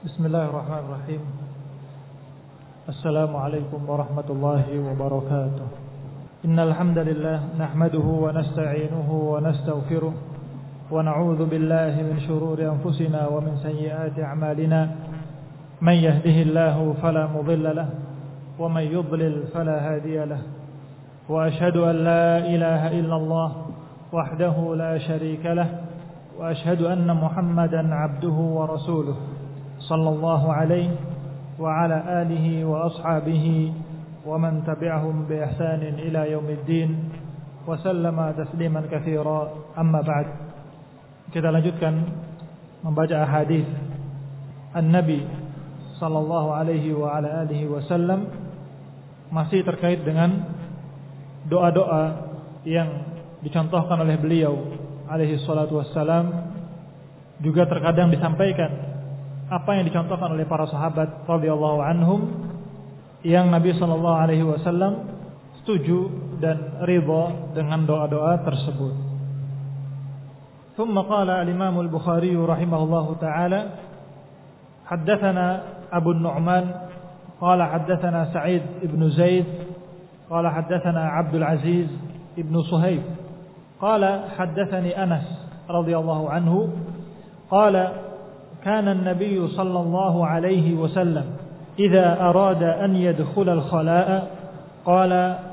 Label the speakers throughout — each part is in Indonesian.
Speaker 1: Bismillahirrahmanirrahim. Assalamualaikum warahmatullahi wabarakatuh. Innal hamdalillah nahmaduhu wa nasta'inuhu wa nastaghfiruh wa na'udzu billahi min shururi anfusina wa min sayyiati a'malina. Man yahdihillahu fala mudilla lahu wa man yudlil fala hadiya lahu. Wa ashhadu an la ilaha illallah wahdahu la syarika lahu wa ashhadu anna Muhammadan 'abduhu wa rasuluh. Sallallahu alaihi wa ala alihi wa ashabihi wa man tabi'ahum bi ihsanin ila yaumiddin wa sallama tasliman katsira, amma ba'd. Kita lanjutkan membaca hadis An-Nabi sallallahu alaihi wa ala alihi wasallam, masih terkait dengan doa-doa yang dicontohkan oleh beliau alaihi salatu wassalam, juga terkadang disampaikan apa yang dicontohkan oleh para sahabat radhiyallahu anhum yang Nabi sallallahu alaihi wasallam setuju dan ridha dengan doa-doa tersebut. Thumma qala al-Imam al-Bukhari rahimahullahu taala, haddatsana Abu Nu'man qala haddatsana Sa'id ibn Zaid qala haddatsana Abdul Aziz ibn Suhaib qala haddatsani Anas radhiyallahu anhu qala كان النبي صلى الله عليه وسلم إذا أراد أن يدخل الخلاء قال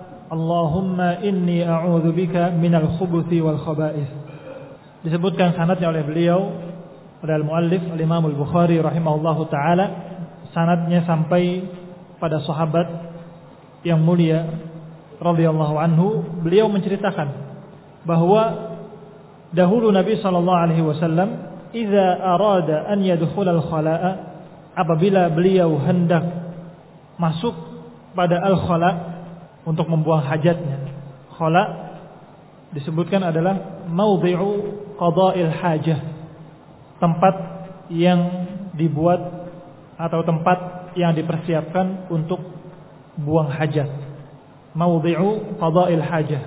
Speaker 1: اللهم إني أعوذ بك من الخبث والخبائث. Disebutkan sanadnya oleh beliau, oleh al-muallif al-Imam al-Bukhari rahimahullahu taala, sanadnya sampai pada sahabat yang mulia radhiyallahu anhu. Beliau menceritakan bahwa dahulu Nabi sallallahu alaihi wasallam idza arada an yadkhul al-khala'a, apabila beliau hendak masuk pada al-khala' untuk membuang hajatnya. Khala' disebutkan adalah maudhi'u qada'il hajah, tempat yang dibuat atau tempat yang dipersiapkan untuk buang hajat. Maudhi'u qada'il hajah,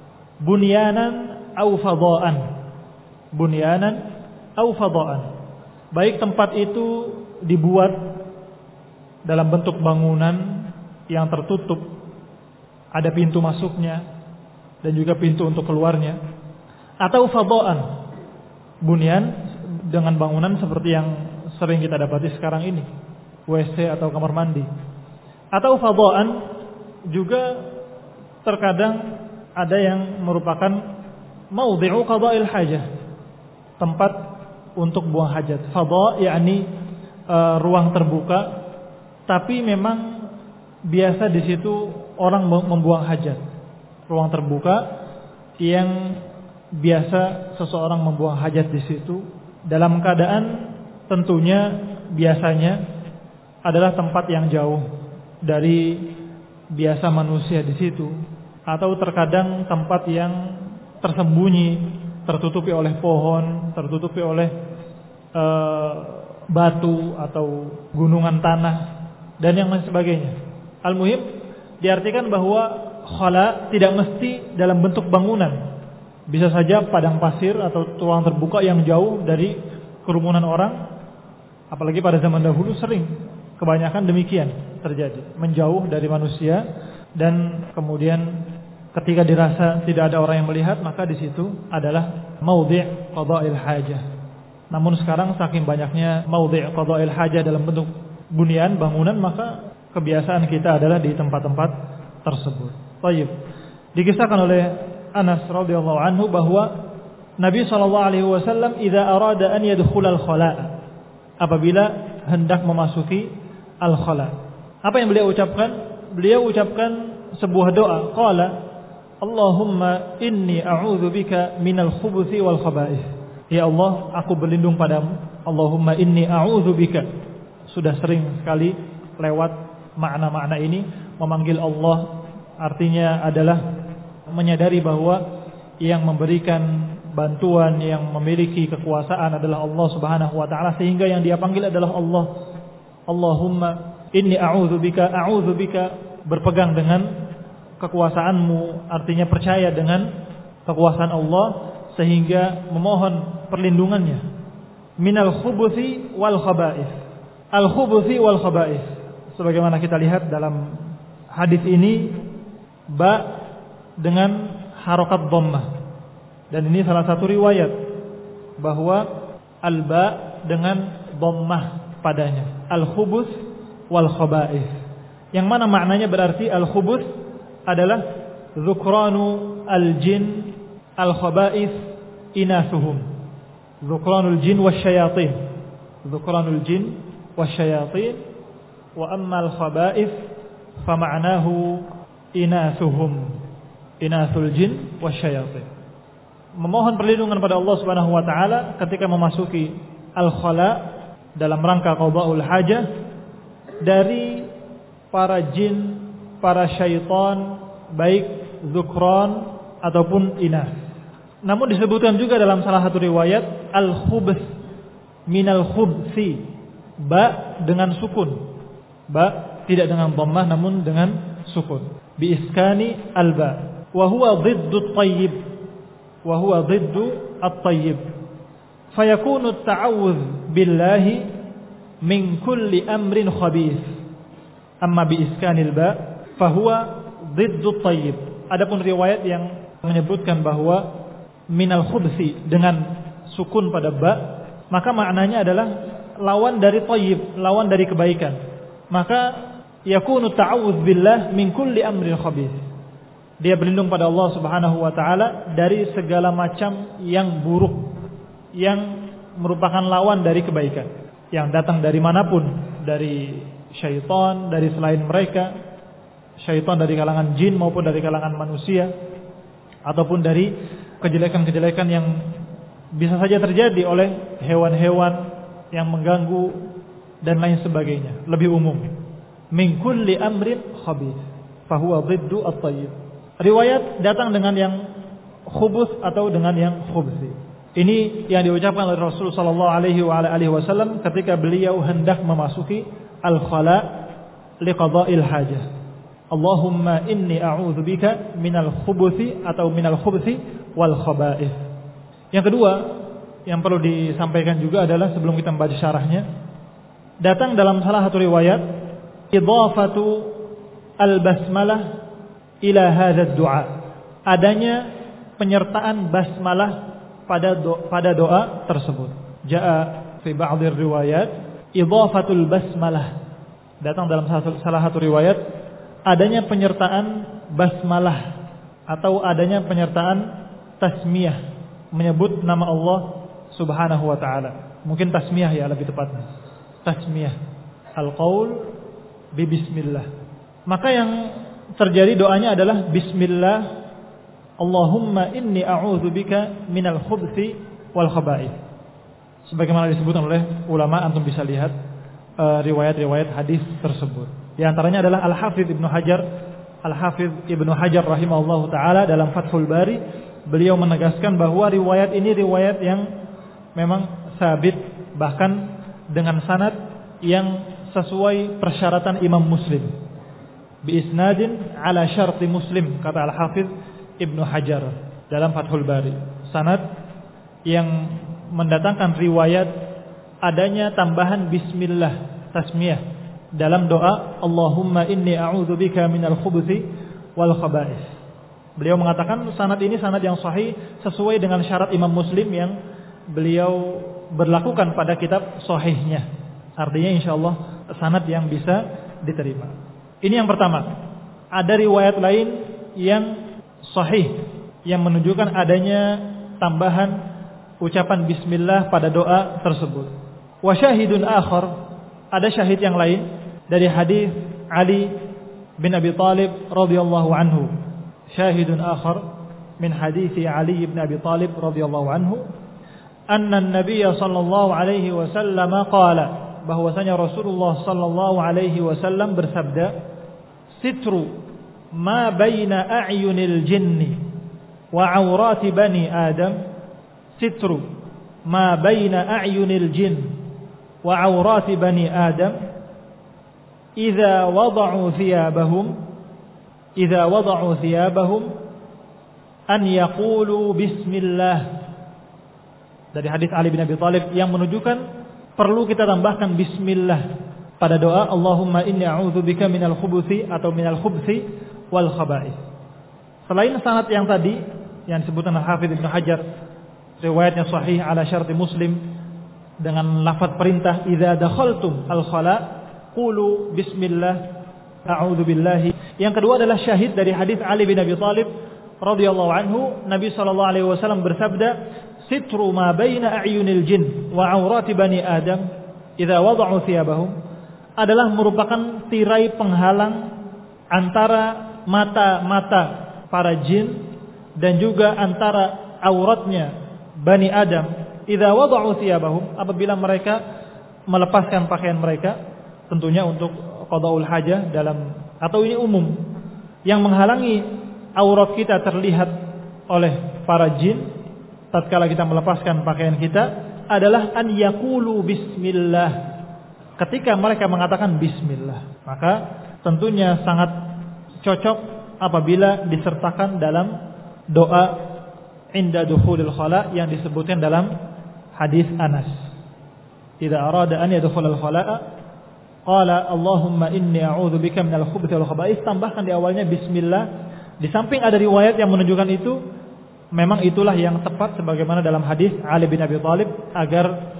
Speaker 1: bunyanan aw fadha'an, bunyanan au fadha'an, baik tempat itu dibuat dalam bentuk bangunan yang tertutup, ada pintu masuknya dan juga pintu untuk keluarnya, atau fadha'an, bunyan dengan bangunan seperti yang sering kita dapati sekarang ini, WC atau kamar mandi. Atau fadha'an juga terkadang ada yang merupakan maudhi'u qada'il hajah, tempat untuk buang hajat. Fadha yakni ruang terbuka, tapi memang biasa di situ orang membuang hajat. Ruang terbuka yang biasa seseorang membuang hajat di situ dalam keadaan tentunya biasanya adalah tempat yang jauh dari biasa manusia di situ, atau terkadang tempat yang tersembunyi, tertutupi oleh pohon, tertutupi oleh batu atau gunungan tanah dan yang lain sebagainya. Al-muhim diartikan bahwa khala tidak mesti dalam bentuk bangunan, bisa saja padang pasir atau ruang terbuka yang jauh dari kerumunan orang. Apalagi pada zaman dahulu sering, kebanyakan demikian terjadi, menjauh dari manusia, dan kemudian ketika dirasa tidak ada orang yang melihat, maka di situ adalah maudhi' qada'il hajah. Namun sekarang saking banyaknya maudhi' qada'il hajah dalam bentuk bunyan, bangunan, maka kebiasaan kita adalah di tempat-tempat tersebut. Baik. Dikisahkan oleh Anas radhiyallahu anhu bahwa Nabi sallallahu alaihi wasallam idza arada an yadkhul al-khala', apabila hendak memasuki al-khala'. Apa yang beliau ucapkan? Beliau ucapkan sebuah doa, qala Allahumma inni a'udzu bika minal khubuthi wal khaba'ith. Ya Allah, aku berlindung padamu. Allahumma inni a'udzu bika. Sudah sering sekali lewat makna-makna ini. Memanggil Allah artinya adalah menyadari bahwa yang memberikan bantuan, yang memiliki kekuasaan adalah Allah Subhanahu wa taala, sehingga yang dia panggil adalah Allah. Allahumma inni a'udzu bika, berpegang dengan kekuasaanmu, artinya percaya dengan kekuasaan Allah, sehingga memohon perlindungannya. Minal khubuthi wal khaba'ith, al-khubuthi wal khaba'ith. Sebagaimana kita lihat dalam hadis ini, ba dengan harokat dhammah. Dan ini salah satu riwayat bahwa al-ba dengan dhammah padanya. Al-khubuth wal khaba'ith. Yang mana maknanya berarti al-khubuth adalah dzukranu al-jin, al-khaba'ith inathuhum. Dzukranul jin wasyayatin. Dzukranul jin wasyayatin. Wa ammal khaba'ith fama'nahu inathuhum. Inathul jin wasyayatin. Memohon perlindungan pada Allah Subhanahu wa taala ketika memasuki al-khala dalam rangka qada'ul hajah dari para jin, para syaitan, baik dzukran ataupun inath. Namun disebutkan juga dalam salah satu riwayat al-khubth minal khubthi, ba dengan sukun. Ba tidak dengan dhammah namun dengan sukun. Bi iskani al-ba. Wa huwa dhiddu at-tayyib. Wa huwa dhiddu at-tayyib. Fayakunu at-ta'awudz billahi min kulli amrin khabith. Amma bi iskani al-ba fa huwa dhiddu at-tayyib. Adapun riwayat yang menyebutkan bahwa minal khubthi dengan sukun pada ba, maka maknanya adalah lawan dari thayyib, lawan dari kebaikan. Maka yakunu ta'awudz billah min kulli amrin khabith. Dia berlindung pada Allah Subhanahu wa taala dari segala macam yang buruk, yang merupakan lawan dari kebaikan, yang datang dari manapun, dari syaitan, dari selain mereka, syaitan dari kalangan jin maupun dari kalangan manusia, ataupun dari kejelekan-kejelekan yang bisa saja terjadi oleh hewan-hewan yang mengganggu dan lain sebagainya, lebih umum. Min kulli amrin khabith fa huwa dhiddu at-tayyib. Riwayat datang dengan yang khubuth atau dengan yang khubthi. Ini yang diucapkan oleh Rasul sallallahu alaihi wasallam ketika beliau hendak memasuki al-khala liqada'il hajah. Allahumma inni a'udzubika minal khubuthi atau minal khubthi wal khaba'ith. Yang kedua yang perlu disampaikan juga adalah sebelum kita membaca syarahnya, datang dalam salah satu riwayat idhafatu al-basmalah ila hadzal du'a. Adanya penyertaan basmalah pada doa tersebut. Jaa fi ba'd riwayat idhafatul basmalah. Datang dalam salah satu riwayat adanya penyertaan basmalah atau adanya penyertaan tasmiyah, menyebut nama Allah Subhanahu wa taala. Mungkin tasmiyah ya lebih tepatnya. Tasmiyah. Al-qaul bi bismillah. Maka yang terjadi doanya adalah bismillah Allahumma inni a'udzubika minal khubthi wal khaba'ith. Sebagaimana disebutkan oleh ulama, antum bisa lihat riwayat-riwayat hadis tersebut. Di antaranya adalah Al-Hafidz Ibnu Hajar rahimahullahu taala dalam Fathul Bari, beliau menegaskan bahwa riwayat ini riwayat yang memang sabit, bahkan dengan sanad yang sesuai persyaratan Imam Muslim. Bi isnadin ala syarti Muslim, kata Al-Hafidz Ibnu Hajar dalam Fathul Bari. Sanad yang mendatangkan riwayat adanya tambahan bismillah, tasmiyah dalam doa Allahumma inni a'udzubika minal khubuthi wal khaba'ith. Beliau mengatakan sanad ini sanad yang sahih sesuai dengan syarat Imam Muslim yang beliau berlakukan pada kitab sahihnya. Artinya insyaallah sanad yang bisa diterima. Ini yang pertama. Ada riwayat lain yang sahih yang menunjukkan adanya tambahan ucapan bismillah pada doa tersebut. Wa syahidun akhar, ada syahid yang lain dari hadis Ali bin Abi Thalib radhiyallahu anhu. Syahidun akhar min hadis Ali bin Abi Thalib radhiyallahu anhu anna an-nabiy sallallahu alaihi wasallam qala, bahwasanya Rasulullah sallallahu alaihi wasallam bersabda, sitru ma baina a'yunil jinni wa awrati bani Adam, sitru ma baina a'yunil jin wa awrati bani Adam idza wada'u thiyabahum an yaqulu bismillah. Dari hadis Ali bin Abi Thalib yang menunjukkan perlu kita tambahkan bismillah pada doa Allahumma inni a'udzubika minal khubuthi atau minal khubthi wal khaba'ith. Selain sanad yang tadi yang disebutkan Hafidz Ibnu Hajar, riwayatnya sahih ala syarti Muslim dengan lafaz perintah idza dakhaltum al khala qulu bismillah a'udzu billahi. Yang kedua adalah syahid dari hadis Ali bin Abi Thalib radhiyallahu anhu, Nabi sallallahu alaihi wasallam bersabda, "Sitru ma baina a'yunil jin wa 'aurati bani Adam idza wada'u thiyabahum," adalah merupakan tirai penghalang antara mata-mata para jin dan juga antara auratnya Bani Adam idza wada'u thiyabahum, apabila mereka melepaskan pakaian mereka, tentunya untuk qadaul hajah dalam, atau ini umum, yang menghalangi aurat kita terlihat oleh para jin tatkala kita melepaskan pakaian kita adalah an yaqulu bismillah. Ketika mereka mengatakan bismillah, maka tentunya sangat cocok apabila disertakan dalam doa inda dukhulil khala yang disebutkan dalam hadis Anas. Idza arada an yadkhulal khala'a qala Allahumma inni a'udzu bika minal khubuthi wal khaba'ith, tambahkan di awalnya bismillah. Di samping ada riwayat yang menunjukkan itu, memang itulah yang tepat sebagaimana dalam hadis Ali bin Abi Thalib, agar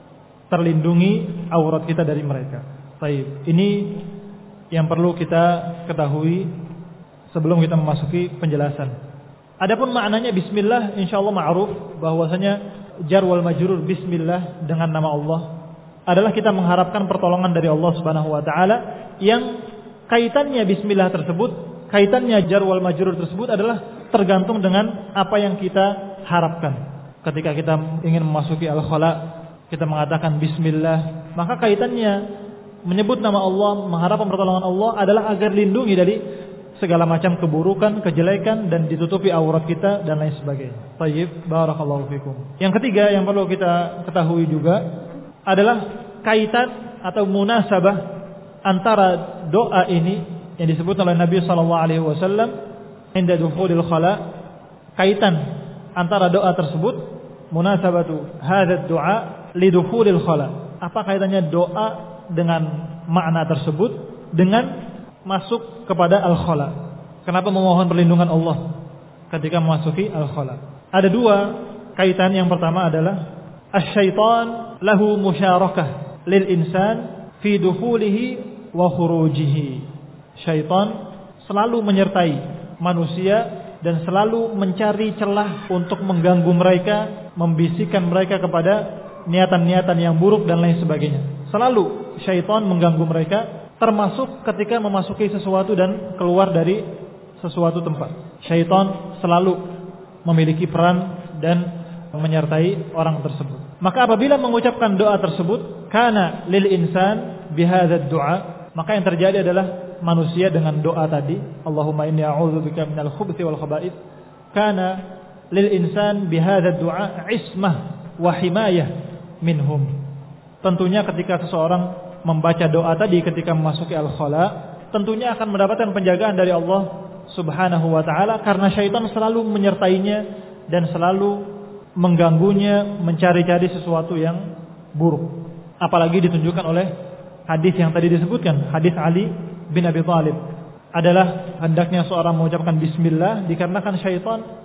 Speaker 1: terlindungi aurat kita dari mereka. Baik, ini yang perlu kita ketahui sebelum kita memasuki penjelasan. Adapun maknanya bismillah, insyaallah ma'ruf bahwasanya jar wal majrur bismillah dengan nama Allah adalah kita mengharapkan pertolongan dari Allah Subhanahu wa taala, yang kaitannya bismillah tersebut, kaitannya jar wal majrur tersebut adalah tergantung dengan apa yang kita harapkan. Ketika kita ingin memasuki al-khala, kita mengatakan bismillah, maka kaitannya menyebut nama Allah, mengharapkan pertolongan Allah adalah agar lindungi dari segala macam keburukan, kejelekan, dan ditutupi aurat kita dan lain sebagainya. Tayyib, barakallahu fikum. Yang ketiga yang perlu kita ketahui juga adalah kaitan atau munasabah antara doa ini yang disebut oleh Nabi sallallahu alaihi wasallam inda dukhulil khala, kaitan antara doa tersebut, munasabatu hadzal du'a lidukhulil khala. Apa kaitannya doa dengan makna tersebut dengan masuk kepada al-khala? Kenapa memohon perlindungan Allah ketika memasuki al-khala? Ada dua kaitan. Yang pertama adalah asy-syaitan lahu musyarakah lil insan fi dukhulihi wa khurujihi. Syaitan selalu menyertai manusia dan selalu mencari celah untuk mengganggu mereka, membisikkan mereka kepada niatan-niatan yang buruk dan lain sebagainya. Selalu syaitan mengganggu mereka, termasuk ketika memasuki sesuatu dan keluar dari sesuatu tempat. Syaitan selalu memiliki peran dan menyertai orang tersebut. Maka apabila mengucapkan doa tersebut, kana lil insan bihadzal du'a, maka yang terjadi adalah manusia dengan doa tadi, Allahumma inni a'udzubika minal khubuthi wal khaba'ith, kana lil insan bihadzal du'a ismah wa himayah minhum. Tentunya ketika seseorang membaca doa tadi ketika memasuki al-khala, tentunya akan mendapatkan penjagaan dari Allah Subhanahu wa taala, karena syaitan selalu menyertainya dan selalu mengganggunya, mencari-cari sesuatu yang buruk. Apalagi ditunjukkan oleh hadis yang tadi disebutkan, hadis Ali bin Abi Thalib, adalah hendaknya seorang mengucapkan bismillah dikarenakan syaitan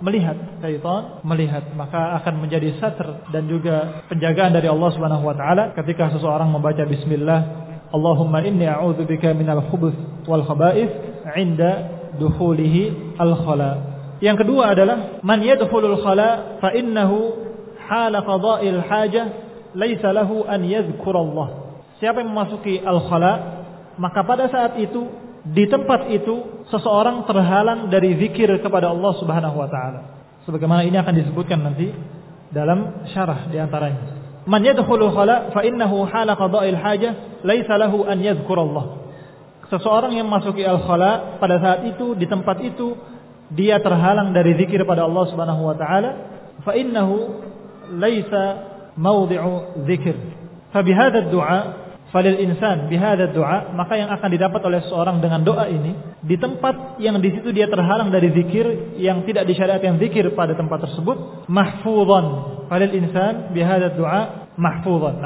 Speaker 1: melihat, maka akan menjadi satr dan juga penjagaan dari Allah Subhanahu wa taala ketika seseorang membaca bismillah, Allahumma inni a'udzubika minal khubuth wal khaba'ith 'inda dukhulihi al-khala. Yang kedua adalah man yadkhulul khala fa innahu hala qada'il hajah laisa lahu an yadhkurallah. Siapa yang memasuki al-khala, maka pada saat itu, di tempat itu, seseorang terhalang dari zikir kepada Allah Subhanahu wa taala. Sebagaimana ini akan disebutkan nanti dalam syarah di antaranya. Man yadkhulul khala fa innahu hala qada'il hajah laisa lahu an yadhkurallah. Seseorang yang memasuki al-khala, pada saat itu, di tempat itu, dia terhalang dari zikir pada Allah Subhanahu wa taala, fa innahu laisa mawdi'u dzikr. Fa bihadza ad-du'a falil insan bihadza ad-du'a, maka yang akan didapat oleh seorang dengan doa ini, di tempat yang di situ dia terhalang dari zikir, yang tidak disyariatkan zikir pada tempat tersebut, mahfuzan. Falil insan bihadza ad-du'a mahfuzan. Nah,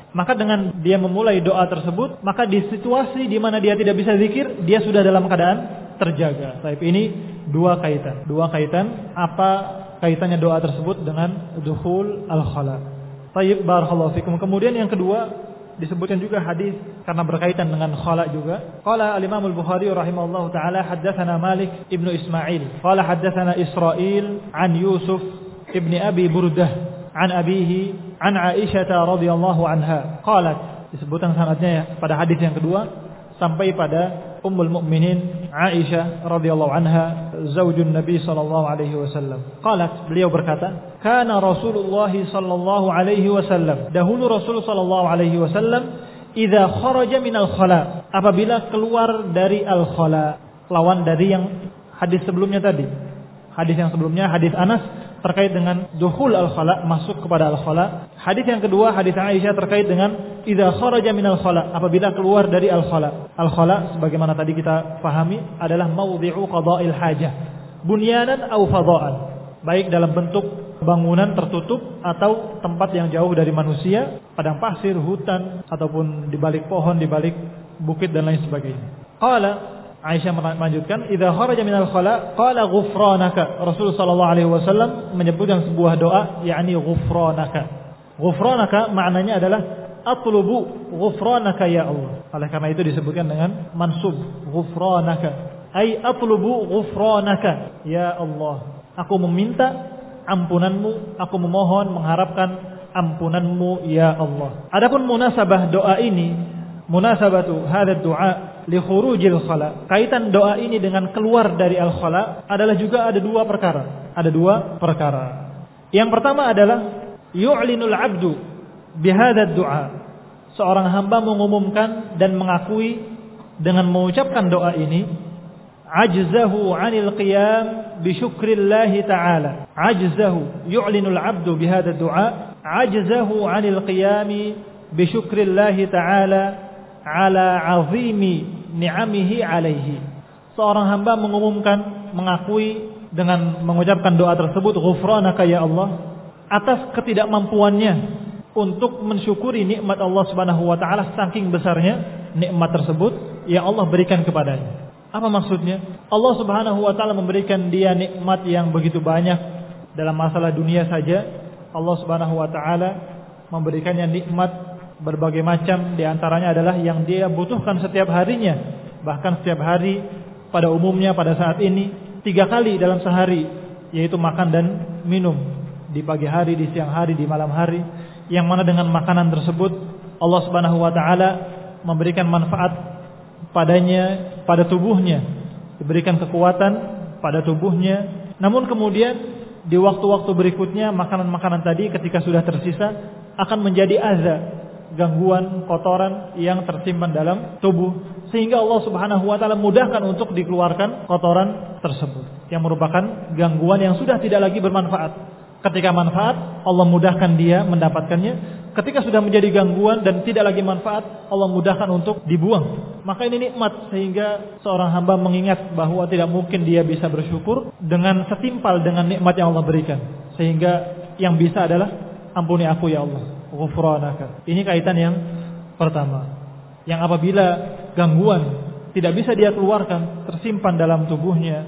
Speaker 1: maka dengan dia memulai doa tersebut, maka di situasi di mana dia tidak bisa zikir, dia sudah dalam keadaan terjaga. Baik, ini dua kaitan. Apa kaitannya doa tersebut dengan dukhul al-khala? Baik, barakallahu fikum. Kemudian yang kedua, disebutkan juga hadis karena berkaitan dengan khala juga. Qala al-Imam al-Bukhari rahimahullahu taala haddatsana Malik ibnu Ismail qala haddatsana Israil an Yusuf ibni Abi Burdah an abihi an Aisyah radhiyallahu anha qalat. Disebutkan sanadnya ya pada hadis yang kedua sampai pada Ummul Mukminin Aisyah radhiyallahu anha zaujun Nabi sallallahu alaihi wasallam. Qalat, beliau berkata, kana Rasulullah sallallahu alaihi wasallam, dahulu Rasul sallallahu alaihi wasallam idza kharaja minal khala, apabila keluar dari al khala, lawan dari yang hadis sebelumnya tadi. Hadis yang sebelumnya hadis Anas terkait dengan dukhul al khala, masuk kepada al khala. Hadis yang kedua hadis Aisyah terkait dengan idza kharaja minal khala, apabila keluar dari al khala. Al khala sebagaimana tadi kita pahami adalah mawdi'u qada'il hajah, bunyanan aw fadha'an, baik dalam bentuk bangunan tertutup atau tempat yang jauh dari manusia, padang pasir, hutan, ataupun di balik pohon, di balik bukit dan lain sebagainya. Qala, Aisyah melanjutkan, idza kharaja minal khala qala ghufranaka. Rasul sallallahu alaihi wasallam menyebutkan sebuah doa, yakni ghufranaka. Ghufranaka maknanya adalah atlubu ghufranaka ya Allah. Oleh karena itu disebutkan dengan mansub ghufranaka, ai atlubu ghufranaka ya Allah. Aku meminta ampunanmu, aku memohon mengharapkan ampunanmu ya Allah. Adapun munasabah doa ini, munasabatu hadzal du'a li khurujil khala, kaitan doa ini dengan keluar dari al khala adalah juga ada dua perkara. Yang pertama adalah yu'linul 'abdu bihadzal du'a, seorang hamba mengumumkan dan mengakui dengan mengucapkan doa ini, ajzahu 'anil qiyam bi syukrillah ta'ala. Ajzahu, yu'linul 'abdu bihadzal du'a, ajzahu 'anil qiyam bi syukrillah ta'ala ala 'azimi ni'amihi 'alaihi. Seorang hamba mengumumkan, mengakui dengan mengucapkan doa tersebut, ghufranaka ya Allah, atas ketidakmampuannya untuk mensyukuri nikmat Allah Subhanahu wa taala, saking besarnya nikmat tersebut yang Allah berikan kepadanya. Apa maksudnya? Allah Subhanahu wa taala memberikan dia nikmat yang begitu banyak dalam masalah dunia saja. Allah Subhanahu wa taala memberikannya nikmat berbagai macam, di antaranya adalah yang dia butuhkan setiap harinya. Bahkan setiap hari pada umumnya pada saat ini 3 kali dalam sehari, yaitu makan dan minum, di pagi hari, di siang hari, di malam hari, yang mana dengan makanan tersebut Allah Subhanahu wa taala memberikan manfaat padanya, pada tubuhnya, diberikan kekuatan pada tubuhnya. Namun kemudian di waktu-waktu berikutnya makanan-makanan tadi ketika sudah tersisa akan menjadi azza, gangguan, kotoran yang tersimpan dalam tubuh, sehingga Allah Subhanahu wa taala mudahkan untuk dikeluarkan kotoran tersebut, yang merupakan gangguan yang sudah tidak lagi bermanfaat. Ketika manfaat, Allah mudahkan dia mendapatkannya. Ketika sudah menjadi gangguan dan tidak lagi manfaat, Allah mudahkan untuk dibuang. Maka ini nikmat, sehingga seorang hamba mengingat bahwa tidak mungkin dia bisa bersyukur dengan setimpal dengan nikmat yang Allah berikan. Sehingga yang bisa adalah ampuni aku ya Allah, ghufranaka. Ini kaitan yang pertama, yang apabila gangguan tidak bisa dia keluarkan, tersimpan dalam tubuhnya,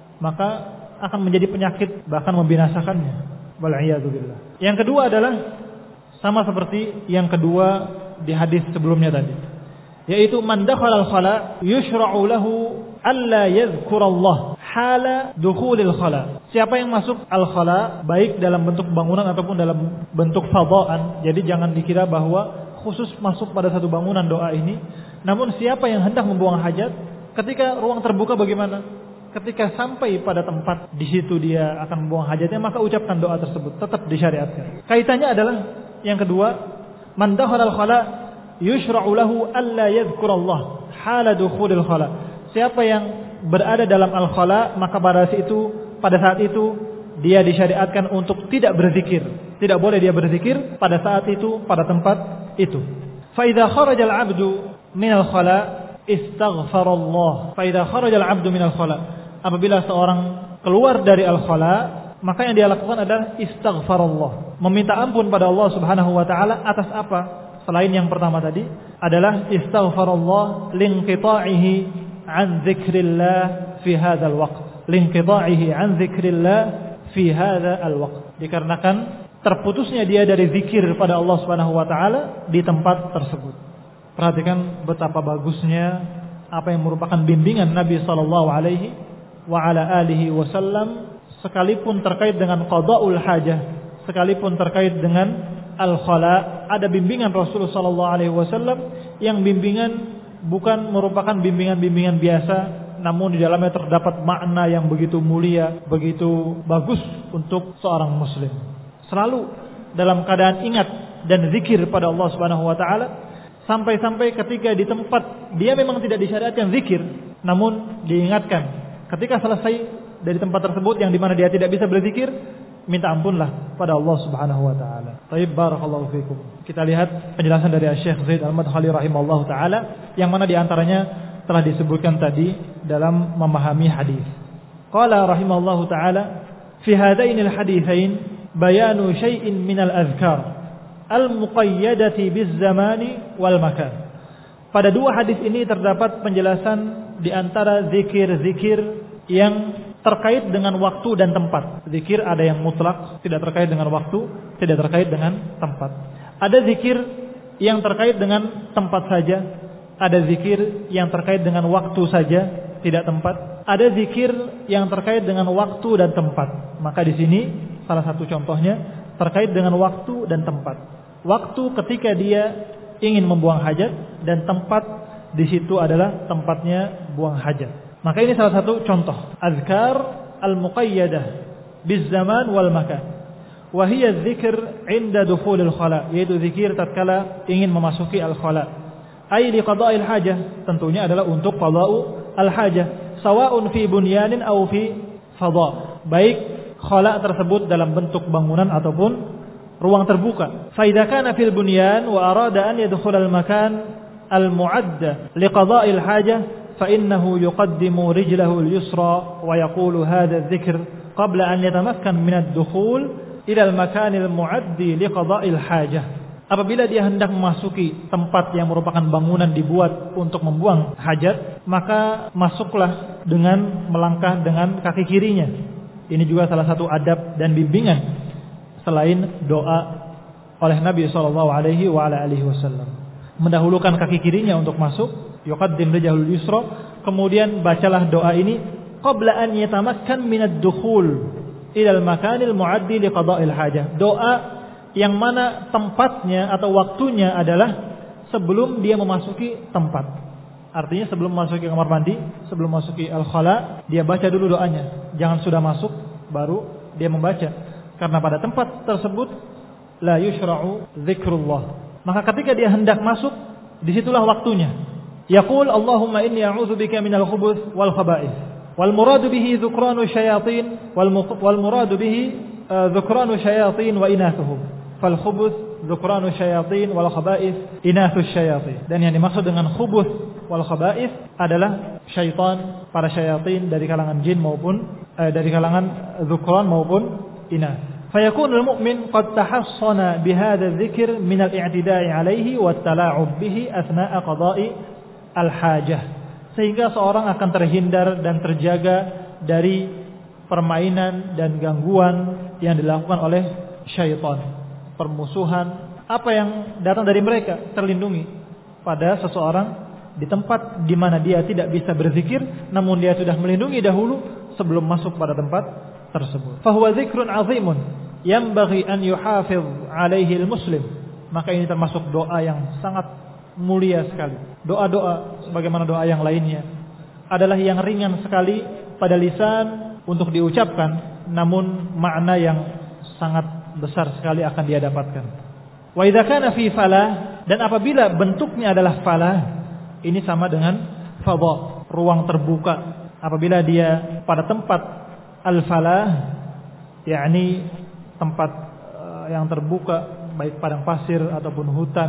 Speaker 1: maka akan menjadi penyakit, bahkan membinasakannya. Wal'iyadzubillah. Yang kedua adalah sama seperti yang kedua di hadis sebelumnya tadi, yaitu man dakhala al-khala yushra'u lahu alla yadhkurallah hala dukhulil khala. Siapa yang masuk al-khala, baik dalam bentuk bangunan ataupun dalam bentuk fadha'an, jadi jangan dikira bahwa khusus masuk pada satu bangunan doa ini. Namun siapa yang hendak membuang hajat, ketika ruang terbuka bagaimana? Ketika sampai pada tempat di situ dia akan membuang hajatnya, maka ucapkan doa tersebut, tetap disyariatkan. Kaitannya adalah yang kedua, man dakhala al-khala yushra'u lahu alla yadhkurallah hala dukhulil khala. Siapa yang berada dalam al-khala, maka pada saat itu dia disyariatkan untuk tidak berzikir. Tidak boleh dia berzikir pada saat itu, pada tempat itu. Fa idza kharaja al-'abdu min al-khala istaghfarallah. Fa idza kharaja al-'abdu min al-khala, apabila seorang keluar dari al-khala, maka yang dia lakukan adalah istaghfarallah, meminta ampun pada Allah Subhanahu wa taala. Atas apa? selain yang pertama tadi adalah istaghfarallah linqita'ihi an dzikrillah fi hadzal waqt. Linqita'ihi an dzikrillah fi hadzal waqt. Dikarenakan terputusnya dia dari zikir pada Allah Subhanahu wa taala di tempat tersebut. Perhatikan betapa bagusnya apa yang merupakan bimbingan Nabi sallallahu alaihi wa ala alihi wasallam, sekalipun terkait dengan qada'ul hajah, sekalipun terkait dengan al-khala, ada bimbingan Rasulullah sallallahu alaihi wasallam yang bimbingan bukan merupakan bimbingan-bimbingan biasa, namun di dalamnya terdapat makna yang begitu mulia, begitu bagus untuk seorang muslim. Selalu dalam keadaan ingat dan zikir pada Allah Subhanahu wa taala, sampai-sampai ketika di tempat dia memang tidak disyariatkan zikir, namun diingatkan ketika selesai dari tempat tersebut yang dimana dia tidak bisa berzikir, minta ampunlah pada Allah Subhanahu wa taala. Baik, barakallahu fikum. Kita lihat penjelasan dari Syekh Zaid Al-Madkhali rahimahullahu taala yang mana di antaranya telah disebutkan tadi dalam memahami hadis. Qala rahimahullahu taala, fi hadainil haditsain bayanu syai'in minal azkar al-muqayyadati biz-zamani wal makan. Pada dua hadis ini terdapat penjelasan di antara zikir-zikir yang terkait dengan waktu dan tempat. Zikir ada yang mutlak, tidak terkait dengan waktu, tidak terkait dengan tempat. Ada zikir yang terkait dengan tempat saja, ada zikir yang terkait dengan waktu saja, tidak tempat. Ada zikir yang terkait dengan waktu dan tempat. Maka di sini salah satu contohnya terkait dengan waktu dan tempat. Waktu ketika dia ingin membuang hajat, dan tempat di situ adalah tempatnya buang hajat. Maka ini salah satu contoh azkar al-muqayyadah biz-zaman wal makan. Wa hiya dzikr 'inda dukhulil khala, yaitu zikir tatkala ingin memasuki al-khala. Ai li qada'il hajah, tentunya adalah untuk qada'u al-hajah, sawa'un fi bunyanin aw fi fadha. Baik khala tersebut dalam bentuk bangunan ataupun ruang terbuka. Fa idza kana fil bunyan wa arada an yadkhula al-makan al-mu'adda li qada'il hajah فإنه يقدم رجله اليسرى ويقول هذا الذكر قبل أن يتمكن من الدخول إلى المكان المعد لقضاء الحاجة. Apabila dia hendak memasuki tempat yang merupakan bangunan dibuat untuk membuang hajat, maka masuklah dengan melangkah dengan kaki kirinya. Ini juga salah satu adab dan bimbingan selain doa oleh Nabi SAW. Mendahulukan kaki kirinya untuk masuk, yuqaddim rijlahul yusra, kemudian bacalah doa ini qabla an yatamakkan minad dukhul ila al-makanil mu'addi liqada'il hajah. Doa yang mana tempatnya atau waktunya adalah sebelum dia memasuki tempat. Artinya sebelum memasuki kamar mandi, sebelum memasuki al-khala, dia baca dulu doanya. Jangan sudah masuk baru dia membaca. Karena pada tempat tersebut la yushra'u dzikrullah. Maka ketika dia hendak masuk, disitulah waktunya. Yaqul Allahumma inni a'udzubika minal khubuth wal khaba'ith. Wal muradu bihi dzukranu syayatin wal muradu bihi dzukranu syayatin wa inathuhum. Fal khubuth dzukranu syayatin wal khaba'ith inathus syayatin. Dan yang dimaksud dengan khubuth wal khaba'ith adalah syaitan, para syayatin dari kalangan jin maupun dari kalangan dzukran maupun inath. فيكون المؤمن قد تحصن بهذا الذكر من الاعتداء عليه والتلاعب به أثناء قضاء الحاجة, sehingga seorang akan terhindar dan terjaga dari permainan dan gangguan yang dilakukan oleh syaitan. Permusuhan apa yang datang dari mereka terlindungi pada seseorang di tempat di mana dia tidak bisa berzikir, namun dia sudah melindungi dahulu sebelum masuk pada tempat tersebut. Fahuwa dzikrun 'azimun yanbaghi an yuhafiz 'alaihi al-muslim. Maka ini termasuk doa yang sangat mulia sekali. Doa-doa sebagaimana doa yang lainnya adalah yang ringan sekali pada lisan untuk diucapkan, namun makna yang sangat besar sekali akan dia dapatkan. Wa idza kana fi falah, dan apabila bentuknya adalah falah, ini sama dengan fadha, ruang terbuka. Apabila dia pada tempat al-falah, yakni tempat yang terbuka, baik padang pasir ataupun hutan,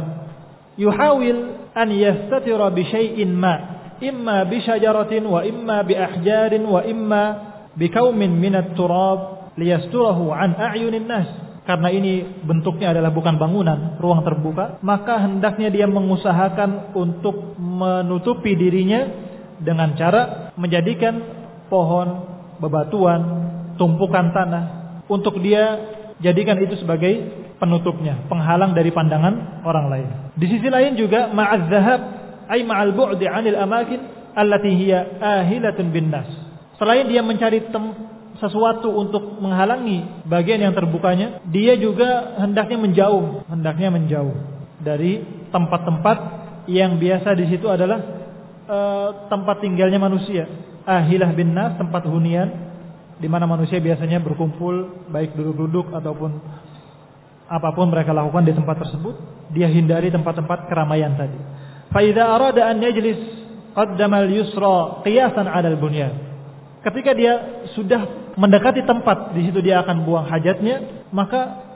Speaker 1: yuhawil an yastatira bi syai'in ma, imma bi syajaratin wa imma bi ahjarin wa imma bi kaumin min at-turab liyasturahu an a'yunin nas. karena ini bentuknya adalah bukan bangunan, ruang terbuka, maka hendaknya dia mengusahakan untuk menutupi dirinya dengan cara menjadikan pohon, bebatuan, tumpukan tanah untuk dia jadikan itu sebagai penutupnya, penghalang dari pandangan orang lain. Di sisi lain juga ma'az zahab ay ma'al bu'di 'anil amakin allati hiya ahilatun bin nas. Selain dia mencari sesuatu untuk menghalangi bagian yang terbukanya, dia juga hendaknya menjauh dari tempat-tempat yang biasa di situ adalah tempat tinggalnya manusia. Ahilah bin nas, tempat hunian di mana manusia biasanya berkumpul, baik duduk-duduk ataupun apapun mereka lakukan di tempat tersebut. Dia hindari tempat-tempat keramaian tadi. Fa idza arada an yajlis qaddama al-yusra qiyasan 'ala al-bunyan. Ketika dia sudah mendekati tempat di situ dia akan buang hajatnya, maka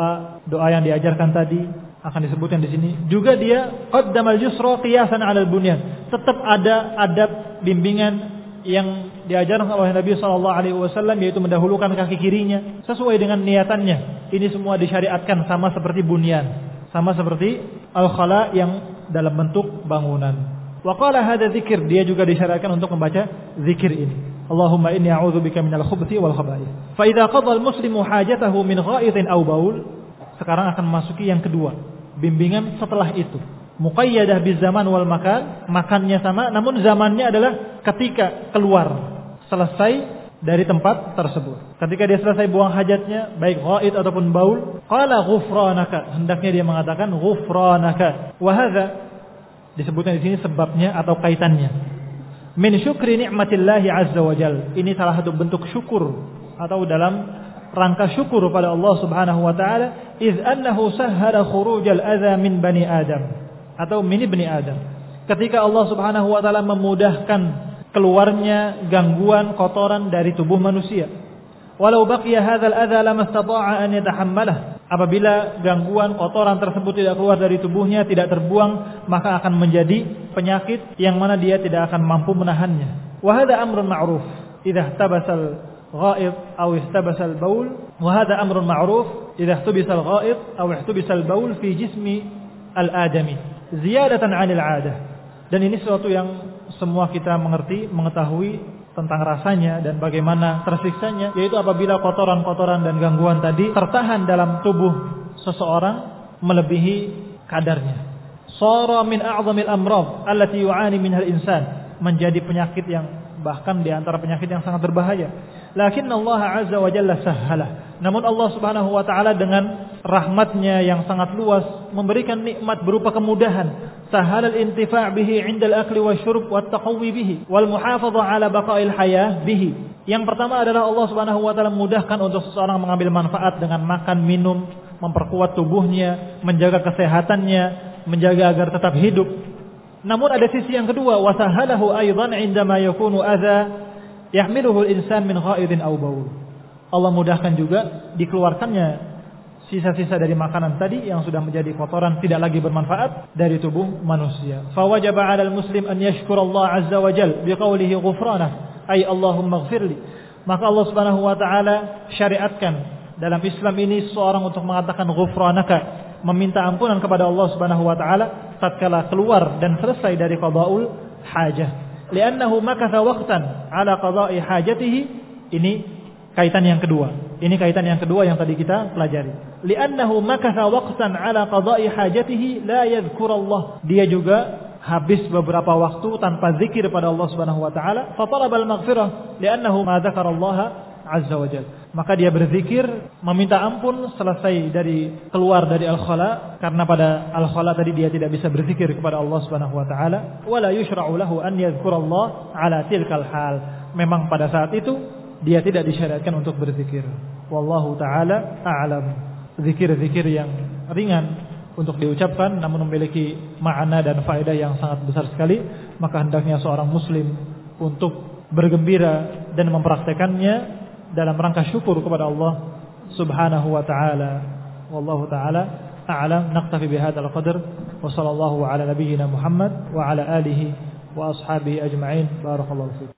Speaker 1: doa yang diajarkan tadi akan disebutkan di sini. Juga dia qaddamal yusra qiyasan 'alal bunyan. Tetap ada adab bimbingan yang diajarkan oleh Nabi sallallahu alaihi wasallam, yaitu mendahulukan kaki kirinya sesuai dengan niatannya. Ini semua disyariatkan sama seperti bunyan, sama seperti al-khala yang dalam bentuk bangunan. Wa qala hadza dzikr, dia juga disyariatkan untuk membaca zikir ini. Allahumma inni a'udzubika minal khubuthi wal khaba'ith. Fa idza qada al-muslimu hajatahu min gha'idin aw baul. Sekarang akan memasuki yang kedua, bimbingan setelah itu. Muqayyadah biz zaman wal makan, makannya sama namun zamannya adalah ketika keluar, selesai dari tempat tersebut. Ketika dia selesai buang hajatnya, baik ghaid ataupun baul, qala ghufranaka, hendaknya dia mengatakan ghufranaka. Wa hadza disebutkan di sini sebabnya atau kaitannya. Min syukri ni'matillahi azza wa jal. Ini salah satu bentuk syukur atau dalam rangka syukur pada Allah Subhanahu wa taala, iz annahu sahhara khurujal adza min bani Adam atau min ibni Adam. Ketika Allah Subhanahu wa taala memudahkan keluarnya gangguan kotoran dari tubuh manusia. Walau baqiya hadzal adza lamastata'a an yatahammalah. Apabila gangguan kotoran tersebut tidak keluar dari tubuhnya, tidak terbuang, maka akan menjadi penyakit yang mana dia tidak akan mampu menahannya. Wa hadza amrun ma'ruf idza ihtabasal ghaid aw ihtabasal baul. Wa hadza amrun ma'ruf idza ihtabasal ghaid aw ihtabasal baul fi jismi al-adami ziyadatan 'anil 'adah. Dan ini sesuatu yang semua kita mengerti, mengetahui tentang rasanya dan bagaimana tersiksanya, yaitu apabila kotoran-kotoran dan gangguan tadi tertahan dalam tubuh seseorang melebihi kadarnya. Shara min a'zamil amrad allati yu'ani minha al-insan, menjadi penyakit yang bahkan di antara penyakit yang sangat berbahaya. Lakin Allah azza wa jalla sahhalah. Namun Allah Subhanahu wa taala dengan rahmatnya yang sangat luas memberikan nikmat berupa kemudahan. Sahal al-intifa' bihi 'inda al-akli wasyurb wat taqawwi bihi wal muhafadhah 'ala baqa'il hayah bihi. Yang pertama adalah Allah Subhanahu wa taala memudahkan untuk seseorang mengambil manfaat dengan makan, minum, memperkuat tubuhnya, menjaga kesehatannya, menjaga agar tetap hidup. Namun ada sisi yang kedua, wasahalahu aidan 'indama yakunu adza yahmiluhu al-insan min ghaidin aw baul. Allah mudahkan juga dikeluarkannya sisa-sisa dari makanan tadi yang sudah menjadi kotoran, tidak lagi bermanfaat dari tubuh manusia. Fa wajaba 'alal muslim an yashkura Allah azza wa jalla biqaulihi ghufranah, ay Allahumma ighfirli. Maka Allah Subhanahu wa taala syariatkan dalam Islam ini seorang untuk mengatakan ghufranaka, meminta ampunan kepada Allah Subhanahu wa taala tatkala keluar dan selesai dari qada'ul hajah. Li'annahu makatha waqtan 'ala qada'i hajatihi. Ini kaitan yang kedua. Ini kaitan yang kedua yang tadi kita pelajari. Li'annahu makatha waqtan 'ala qada'i hajatihi la yadhkurullah. Dia juga habis beberapa waktu tanpa zikir pada Allah Subhanahu wa taala. Fa talaba al-maghfirah li'annahu ma dzakarallaha azza wa jalla. Maka dia berzikir, meminta ampun selesai dari keluar dari al-khala, karena pada al-khala tadi dia tidak bisa berzikir kepada Allah Subhanahu wa taala. Wala yushra'u lahu an yadhkurallah 'ala tilkal hal. Memang pada saat itu dia tidak disyariatkan untuk berzikir. Wallahu taala a'lam. Zikir-zikir yang ringan untuk diucapkan namun memiliki makna dan faedah yang sangat besar sekali, maka hendaknya seorang muslim untuk bergembira dan mempraktekannya dalam rangka syukur kepada Allah Subhanahu wa taala. Wallahu taala a'lam. Naktafi bihadzal qadar wa sallallahu ala nabiyyina Muhammad wa ala alihi wa ashabihi ajma'in. Barakallahu fiik.